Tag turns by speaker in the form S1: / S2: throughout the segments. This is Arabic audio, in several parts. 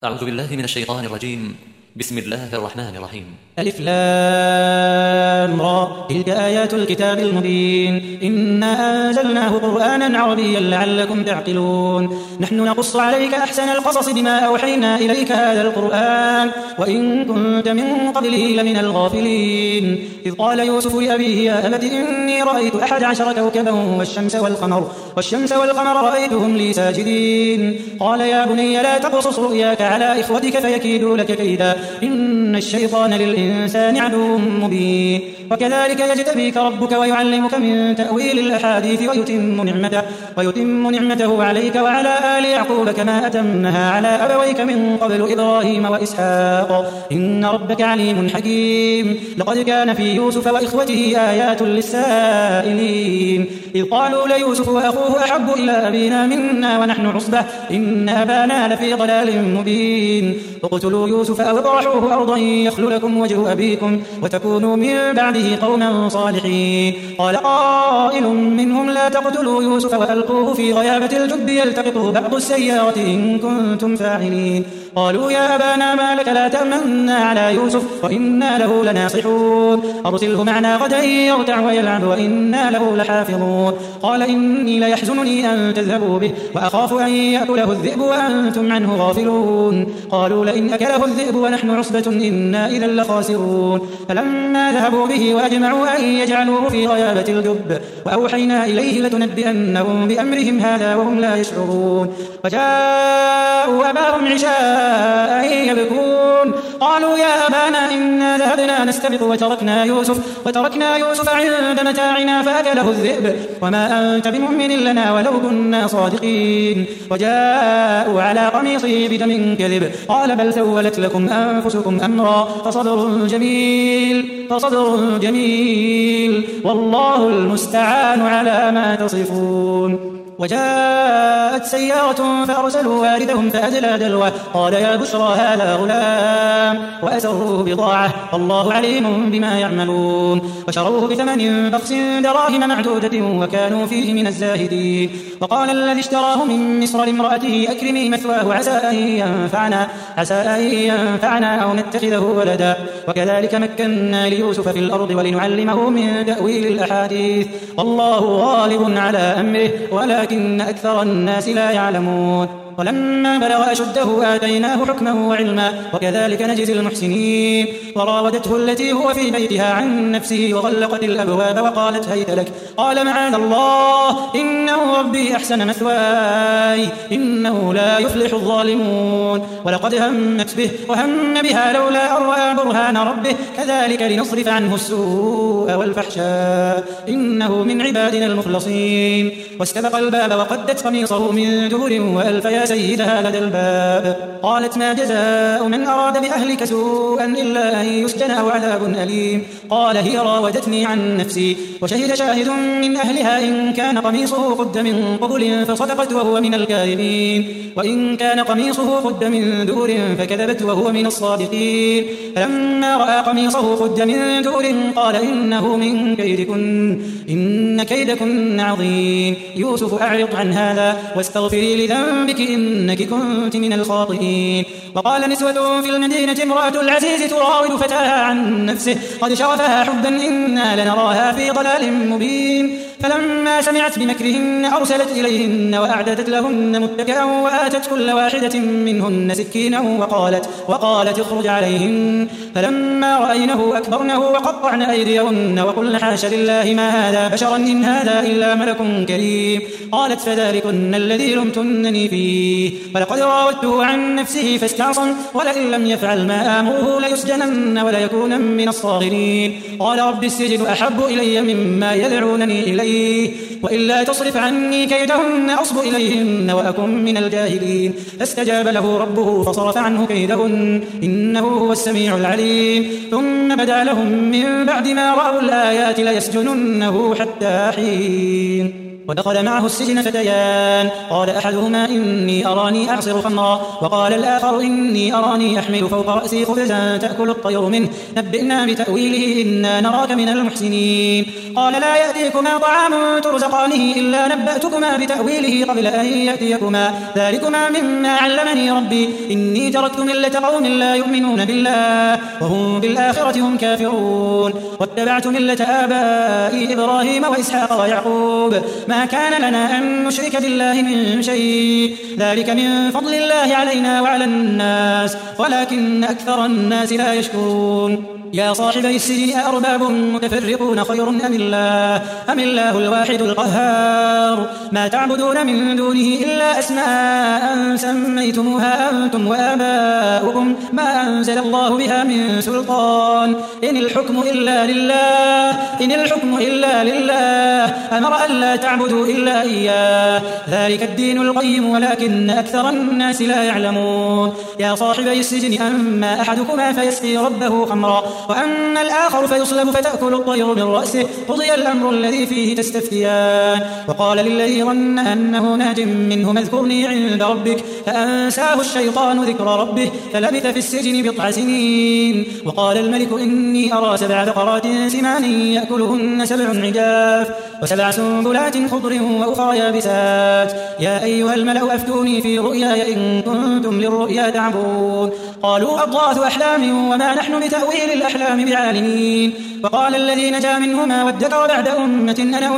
S1: أعوذ بالله من الشيطان الرجيم. بسم الله الرحمن الرحيم.
S2: ألف لام را تلك آيات الكتاب المبين إنا أنزلناه قرآنا عربيا لعلكم تعقلون نحن نقص عليك أحسن القصص بما أوحينا إليك هذا القرآن وإن كنت من قبله لمن الغافلين إذ قال يوسف لأبيه يا أبت إني رأيت 11 كوكبا والشمس والقمر رأيتهم لي ساجدين قال يا بني لا تقصص رؤياك على إخوتك فيكيدوا لك كيدا إن الشيطان للإنسان عدو مبين وكذلك يجتبيك ربك ويعلمك من تأويل الأحاديث ويتم نعمته عليك وعلى آل يعقوب كما أتمها على أبويك من قبل إبراهيم وإسحاق إن ربك عليم حكيم لقد كان في يوسف وإخوته آيات للسائلين إذ قالوا ليوسف وأخوه أحب إلى أبينا منا ونحن عصبة إن أبانا لفي ضلال مبين اقتلوا يوسف أو اطرحوه أرضا يخل لكم وجه أبيكم وتكونوا من بعده قوما صالحين قال قائل منهم لا تقتلوا يوسف وألقوه في غيابة الجب يلتقطه بعض السيارة إن كنتم فاعلين قالوا يا أبانا ما لك لا تأمنا على يوسف وإنا له لناصحون أرسله معنا غدا يرتع ويلعب وإنا له لحافظون قال إني ليحزنني أن تذهبوا به وأخاف أن يأكله الذئب وأنتم عنه غافلون قالوا لئن أكله الذئب ونحن عصبة إنا إذا لخاسرون فلما ذهبوا به وأجمعوا أن يجعلوه في غيابة الجب وأوحينا إليه لتنبئنهم بأمرهم هذا وهم لا يشعرون وجاءوا أباهم عشاء يبكون قالوا يا أبانا إنا ذهبنا نستبق وتركنا يوسف عند متاعنا فأكله الذئب وما أنت بمؤمن لنا ولو كنا صادقين وجاءوا على قميصه بدم كذب قال بل سولت لكم أنفسكم أمرا فصبر جميل والله المستعان على ما تصفون وجاءت سيارة فأرسلوا واردهم فأدلى دلوه قال يا بشرى هذا غلام وأسروه بضاعة والله عليم بما يعملون وشروه بثمن بخس دراهم معدودة وكانوا فيه من الزاهدين وقال الذي اشتراه من مصر لامرأته أكرمي مثواه عسى أن ينفعنا أو نتخذه ولدا وكذلك مكنا ليوسف في الأرض ولنعلمه من تأويل الأحاديث والله غالب على أمره ولكن أكثر الناس لا يعلمون ولما بلغ أشده آتيناه حكما وعلما وكذلك نجزي المحسنين وراودته التي هو في بيتها عن نفسه وغلقت الأبواب وقالت هيت لك قال معاذ الله إنه ربي أحسن مثواي إنه لا يفلح الظالمون ولقد همت به وهم بها لولا أن رأى برهان ربه كذلك لنصرف عنه السوء والفحشاء إنه من عبادنا المخلصين واستبق الباب وقدت قميصه من دبر وألف يا سيدها لدى الباب قالت ما جزاء من أراد بأهلك سوءا إلا أن يسجن أو عذاب أليم قال هي راودتني عن نفسي وشهد شاهد من أهلها إن كان قميصه قد من قبل فصدقت وهو من الكاذبين وإن كان قميصه قد من دبر فكذبت وهو من الصادقين فلما رأى قميصه قد من دبر قال إنه من كيدكن إن كيدكن عظيم يوسف أعرض عن هذا واستغفري لذنبك إنك كنت من الخاطئين وقال نسوة في المدينة امرأة العزيز تراود فتاها عن نفسه قد شغفها حبا إنا لنراها في ضلال مبين فلما سمعت بمكرهن أرسلت إليهن وأعددت لهن متكئا وآتت كل واحدة منهن سكينا وقالت اخرج عليهن فلما رأينه أكبرنه وقطعن أيديهن وقلن حاش لله ما هذا بشرا إن هذا إلا ملك كريم قالت فذلكن الذي لمتنني فيه ولقد راودته عن نفسه فاستعصم ولئن لم يفعل ما آمره ليسجنن وليكون من الصاغرين قال رب السجن أحب إلي مما يدعونني إليه وإلا تصرف عني كيدهن أصب إليهن وأكن من الجاهلين فاستجاب له ربه فصرف عنه كيدهن إنه هو السميع العليم ثم بدا لهم من بعد ما رأوا الآيات ليسجننه حتى حين ودخل معه السجن فتيان، قال أحدهما إني أراني أعصر خمرا، وقال الآخر إني أراني أحمل فوق رأسي خبزا تأكل الطير منه، نبئنا بتأويله إنا نراك من المحسنين. قال لا يأتيكما طعام ترزقانه إلا نبأتكما بتأويله قبل أن يأتيكما، ذلكما مما علمني ربي، إني تركت ملة قوم لا يؤمنون بالله وهم بالآخرة هم كافرون، واتبعت ملة آبائي إبراهيم وإسحاق ويعقوب، ما كان لنا أن نشرك بالله من شيء، ذلك من فضل الله علينا وعلى الناس ولكن أكثر الناس لا يشكرون. يا صاحبي السجن أأرباب متفرقون خير أم الله الواحد القهار، ما تعبدون من دونه إلا أسماء سميتموها أنتم وآباؤكم ما أنزل الله بها من سلطان، إن الحكم إلا لله أمر أن لا تعبدوا إلا إياه، ذلك الدين القيم ولكن أكثر الناس لا يعلمون. يا صاحبي السجن أما أحدكما فيسقي ربه خمرا، وأما الآخر فيصلب فتأكل الطير من رأسه، قضي الأمر الذي فيه تستفتيان. وقال للذي ظن أنه ناج منه اذكرني عند ربك، فأنساه الشيطان ذكر ربه فلبث في السجن بضع سنين. وقال الملك إني أرى 7 بقرات سمان يأكلهن 7 عجاف و7 سنبلات خضر وأخرى يابسات، يا أيها الملأ أفتوني في رؤياي إن كنتم للرؤيا تعبرون. قالوا أضغاث أحلام وما نحن بتأويل الأحلام بعالمين. وقال الذي نجا منهما وادكر بعد أمة أنا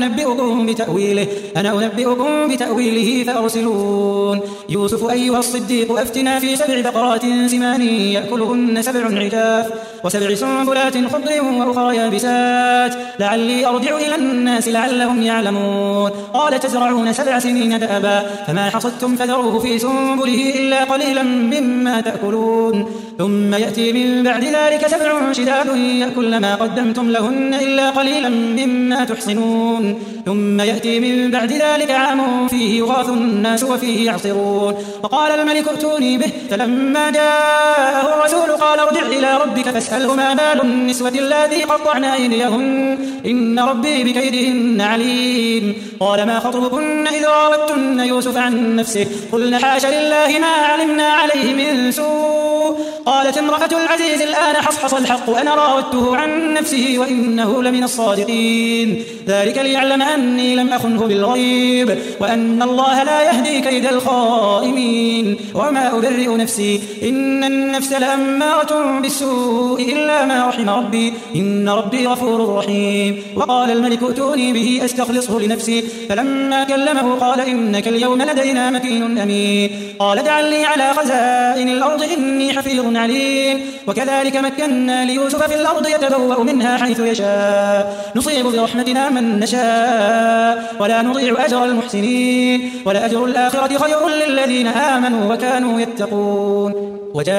S2: أنبئكم بتأويله فأرسلون. يوسف أيها الصديق أفتنا في 7 بقرات سمان يأكلهن 7 عجاف و7 سنبلات خضر وأخرى يابسات لعلي أرجع إلى الناس لعلهم يعلمون. قال تزرعون 7 سنين دأبا فما حصدتم فذروه في سنبله إلا قليلا مما تأكلون، ثم يأتي من بعد ذلك 7 شداد يأكلن ما قدمتم لهن إلا قليلا مما تحصنون، ثم يأتي من بعد ذلك عام فيه يغاث الناس وفيه يعصرون. وقال الملك ائتوني به، فلما جاءه الرسول قال ارجع إلى ربك فاسأله ما بال النسوة اللاتي قطعن أيديهن إن ربي بكيدهن عليم. قال ما خطبكن إذ راوتن يوسف عن نفسه قلن حاش لله ما علمنا عليه من سوء. قالت امرأة العزيز الآن حصحص الحق أنا راودته عن نفسه وإنه لمن الصادقين، ذلك ليعلم أني لم أخنه بالغيب وأن الله لا يهدي كيد الخائنين. وما أبرئ نفسي إن النفس لأمارة بالسوء إلا ما رحم ربي إن ربي غفور رحيم. وقال الملك ائتوني به أستخلصه لنفسي، فلما كلمه قال إنك اليوم لدينا مكين أمين. قال اجعل لي على خزائن الأرض إني حفيظ عليم. وكذلك مكنا ليوسف في الأرض يتبوأ منها حيث يشاء نصيب برحمتنا من نشاء ولا نضيع أجر المحسنين ولأجر الآخرة خير للذين آمنوا وكانوا يتقون.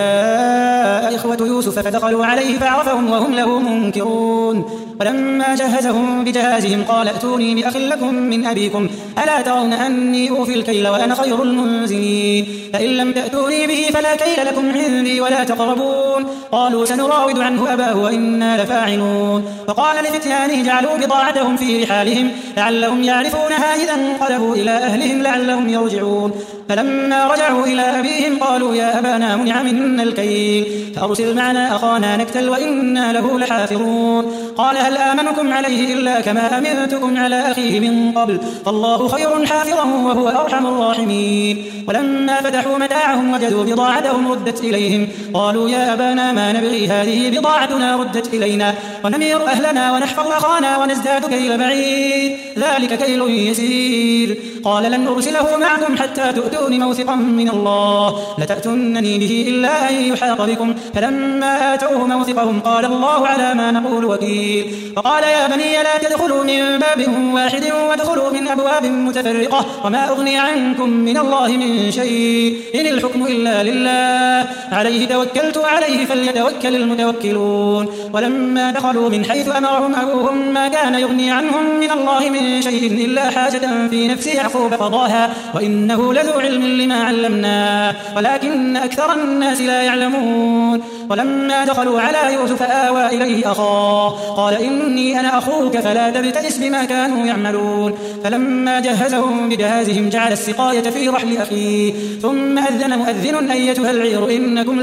S2: وجاء إخوة يوسف فدخلوا عليه فعرفهم وهم له منكرون. ولما جهزهم بجهازهم قال ائتوني بأخ لكم من أبيكم ألا ترون أني أوفي الكيل وأنا خير المنزلين، فإن لم تأتوني به فلا كيل لكم عندي ولا تقربون. قالوا سنراود عنه أباه وإنا لفاعلون. وقال لفتيانه جعلوا بضاعتهم في رحالهم لعلهم يعرفونها إذا انقلبوا إلى أهلهم لعلهم يرجعون. فلما رجعوا إلى أبيهم قالوا يا أبانا منع منا الكيل فأرسل معنا أخانا نكتل وإنا له لحافظون. قال هل آمنكم عليه إلا كما أمنتكم على أخيه من قبل فالله خير حافظا وهو أرحم الراحمين. ولما فتحوا متاعهم وجدوا بضاعتهم ردت إليهم قالوا يا أبانا ما نبغي هذه بضاعتنا ردت إلينا ونمير أهلنا ونحفظ أخانا ونزداد كيل بعيد ذلك كيل يسير. قال لن أرسله معكم حتى تؤتون موثقا من الله لتأتونني به إلا أن يحاط بكم. فلما آتوه موثقهم قال الله على ما نقول وكيل. فقال يا بني لا تدخلوا من باب واحد وادخلوا من أبواب متفرقة وما أغني عنكم من الله من شيء إن الحكم إلا لله عليه توكلت وعليه فليتوكل المتوكلون ولما دخلوا من حيث أمرهم أبوهم ما كان يغني عنهم من الله من شيء إلا حاجة في نفس يعقوب قضاها وإنه لذو علم لما علمناه ولكن أكثر الناس لا يعلمون ولما دخلوا على يوسف آوى إليه أخاه قال إني أنا أخوك فلا تبتئس بما كانوا يعملون فلما جهزهم بجهازهم جعل السقاية في رحل أخيه ثم أذن مؤذن أيتها العير إنكم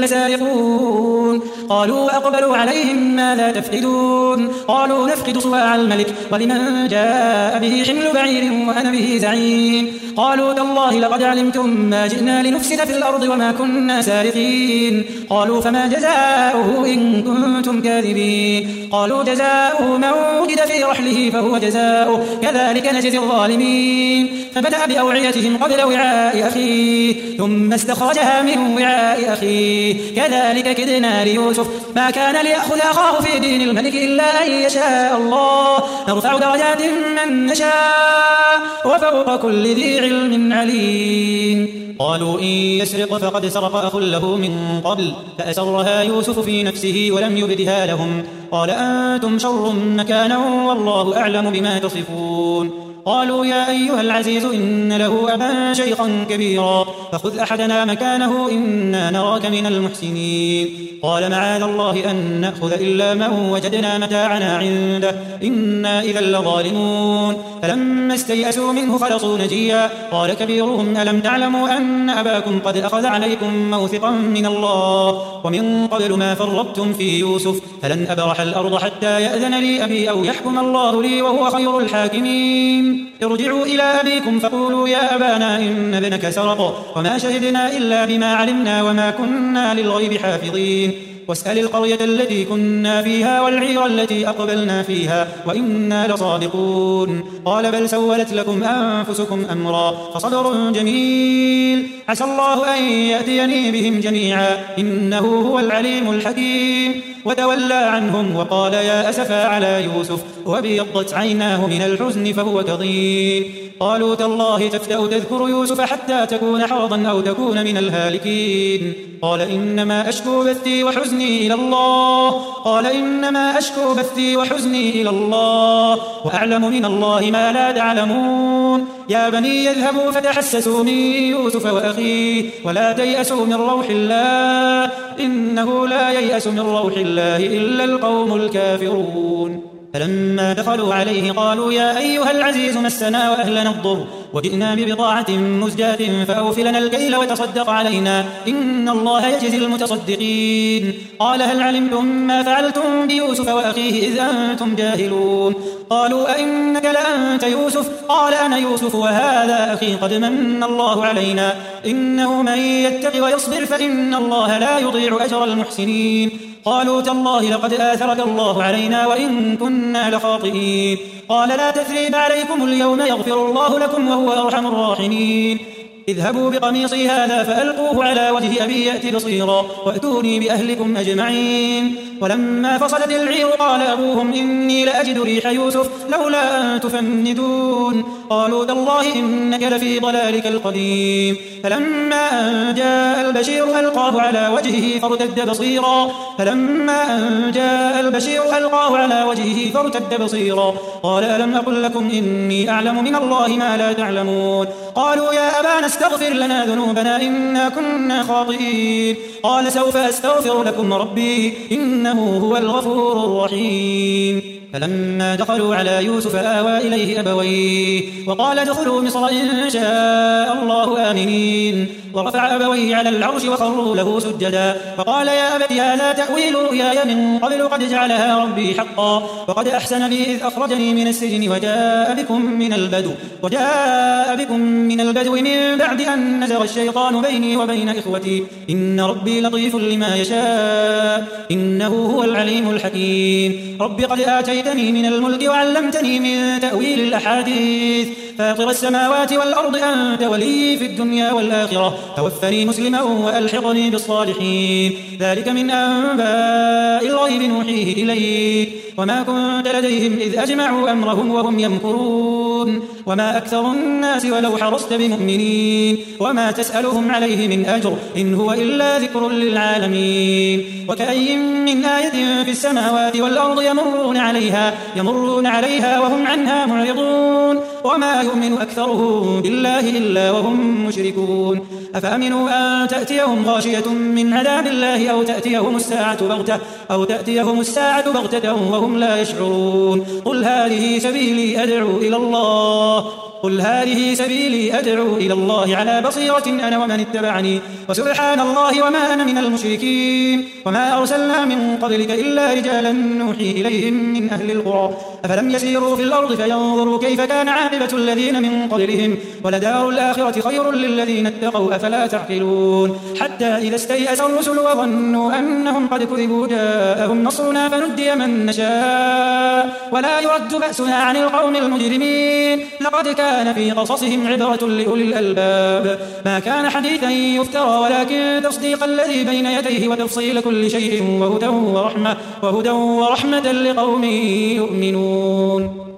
S2: لسارقون قالوا أقبلوا عليهم ماذا تفقدون قالوا نفقد صواع الملك ولمن جاء به حمل بعير وأنا به زعيم قالوا تالله لقد علمتم ما جئنا لنفسد في الأرض وما كنا سارقين قالوا فما جزاؤه إن كنتم كاذبين قالوا جزاؤه من وجد في رحله فهو جزاؤه كذلك نجزي الظالمين فبدأ بأوعيتهم قبل وعاء أخيه ثم استخرجها من وعاء أخيه كذلك كدنا ليوسف ما كان ليأخذ أخاه في دين الملك إلا أن يشاء الله نرفع درجات من نشاء وفوق كل ذي علم عليم قالوا إن يسرق فقد سرق أخ له من قبل فأسرها يوسف في نفسه ولم يبدها لهم قال أنتم شر مكانا والله أعلم بما تصفون قالوا يا أيها العزيز إن له أبا شيخا كبيرا فخذ أحدنا مكانه إنا نراك من المحسنين قال معاذ الله أن نأخذ إلا من وجدنا متاعنا عنده إنا إذا لظالمون فلما استيئسوا منه خلصوا نجيا قال كبيرهم ألم تعلموا أن أباكم قد أخذ عليكم موثقا من الله ومن قبل ما فرطتم في يوسف فلن أبرح الأرض حتى يأذن لي أبي أو يحكم الله لي وهو خير الحاكمين ارجعوا إلى أبيكم فقولوا يا أبانا إن ابنك سرق وما شهدنا إلا بما علمنا وما كنا للغيب حافظين واسأل القرية التي كنا فيها والعير التي أقبلنا فيها وإنا لصادقون قال بل سولت لكم أنفسكم أمرا فصبر جميل عسى الله أن يأتيني بهم جميعا إنه هو العليم الحكيم وتولى عنهم وقال يا أسفا على يوسف وابيضت عيناه من الحزن فهو كظيم قالوا تالله تفتأ تذكر يوسف حتى تكون حرضا أو تكون من الهالكين قال إنما أشكو بثي وحزني إلى الله وأعلم من الله ما لا تعلمون يا بني يذهبوا فتحسسوا من يوسف وأخيه ولا تيأسوا من روح الله إنه لا ييأس من روح الله إلا القوم الكافرون فلما دخلوا عليه قالوا يا أيها العزيز مسنا وأهلنا الضر وجئنا ببضاعة مزجاة فأوف لنا الكيل وتصدق علينا إن الله يجزي المتصدقين قال هل علمتم ما فعلتم بيوسف وأخيه إذ أنتم جاهلون قالوا أئنك لأنت يوسف قال أنا يوسف وهذا أخي قد من الله علينا إنه من يتق ويصبر فإن الله لا يضيع أجر المحسنين قالوا تالله لقد آثرك الله علينا وإن كنا لخاطئين قال لا تثريب عليكم اليوم يغفر الله لكم وهو أرحم الراحمين اذهبوا بقميصي هذا فألقوه على وجه أبي يأتي بصيرا وأتوني بأهلكم أجمعين ولما فصلت العير قال أبوهم إني لأجد ريح يوسف لولا أن تفندون قالوا تالله إنك لفي ضلالك القديم فلما أن جاء البشير ألقاه على وجهه فارتد بصيرا قال ألم أقل لكم إني أعلم من الله ما لا تعلمون قالوا يا أبانا استغفر لنا ذنوبنا إنا كنا خاطئين قال سوف أستغفر لكم ربي إنه هو الغفور الرحيم فلما دخلوا على يوسف آوى إليه أبويه وقال ادخلوا مصر إن شاء الله آمنين ورفع أبويه على العرش وخروا له سجدا فقال يا أبت هذا تأويل رؤياي من قبل قد جعلها ربي حقا وقد أحسن بي إذ أخرجني من السجن وجاء بكم من البدو من بعد أن نزغ الشيطان بيني وبين إخوتي إن ربي لطيف لما يشاء إنه هو العليم الحكيم رب قد آتيتني من الملك وعلمتني من تأويل الأحاديث فاطر السماوات والأرض أنت ولي في الدنيا والآخرة توفني مسلما وألحقني بالصالحين ذلك من أنباء الغيب نوحيه إليك وما كنت لديهم إذ أجمعوا أمرهم وهم يمكرون وما أكثر الناس ولو حرصت بمؤمنين وما تسألهم عليه من أجر إن هو إلا ذكر للعالمين وكأي من آية في السماوات والأرض يمرون عليها وهم عنها معرضون وما يؤمن أكثرهم بالله إلا وهم مشركون أفأمنوا أن تأتيهم غاشية من عذاب الله أو تأتيهم الساعة بغتة وهم لا يشعرون قل هذه سبيلي أدعو إلى الله على بصيرة أنا ومن اتبعني وسبحان الله وما أنا من المشركين وما أرسلنا من قبلك إلا رجالا نوحي إليهم من أهل القرى أفلم يسيروا في الأرض فينظروا كيف كان عاقبة الذين من قبلهم ولدار الآخرة خير للذين اتقوا أفلا تعقلون حتى إذا استيأس الرسل وظنوا أنهم قد كذبوا جاءهم نصرنا فنجي من نشاء ولا يرد بأسنا عن القوم المجرمين لقد كان في قصصهم عبرة لأولي الألباب ما كان حديثا يفترى ولكن تصديق الذي بين يديه وتفصيل كل شيء وهدى ورحمة لقوم يؤمنون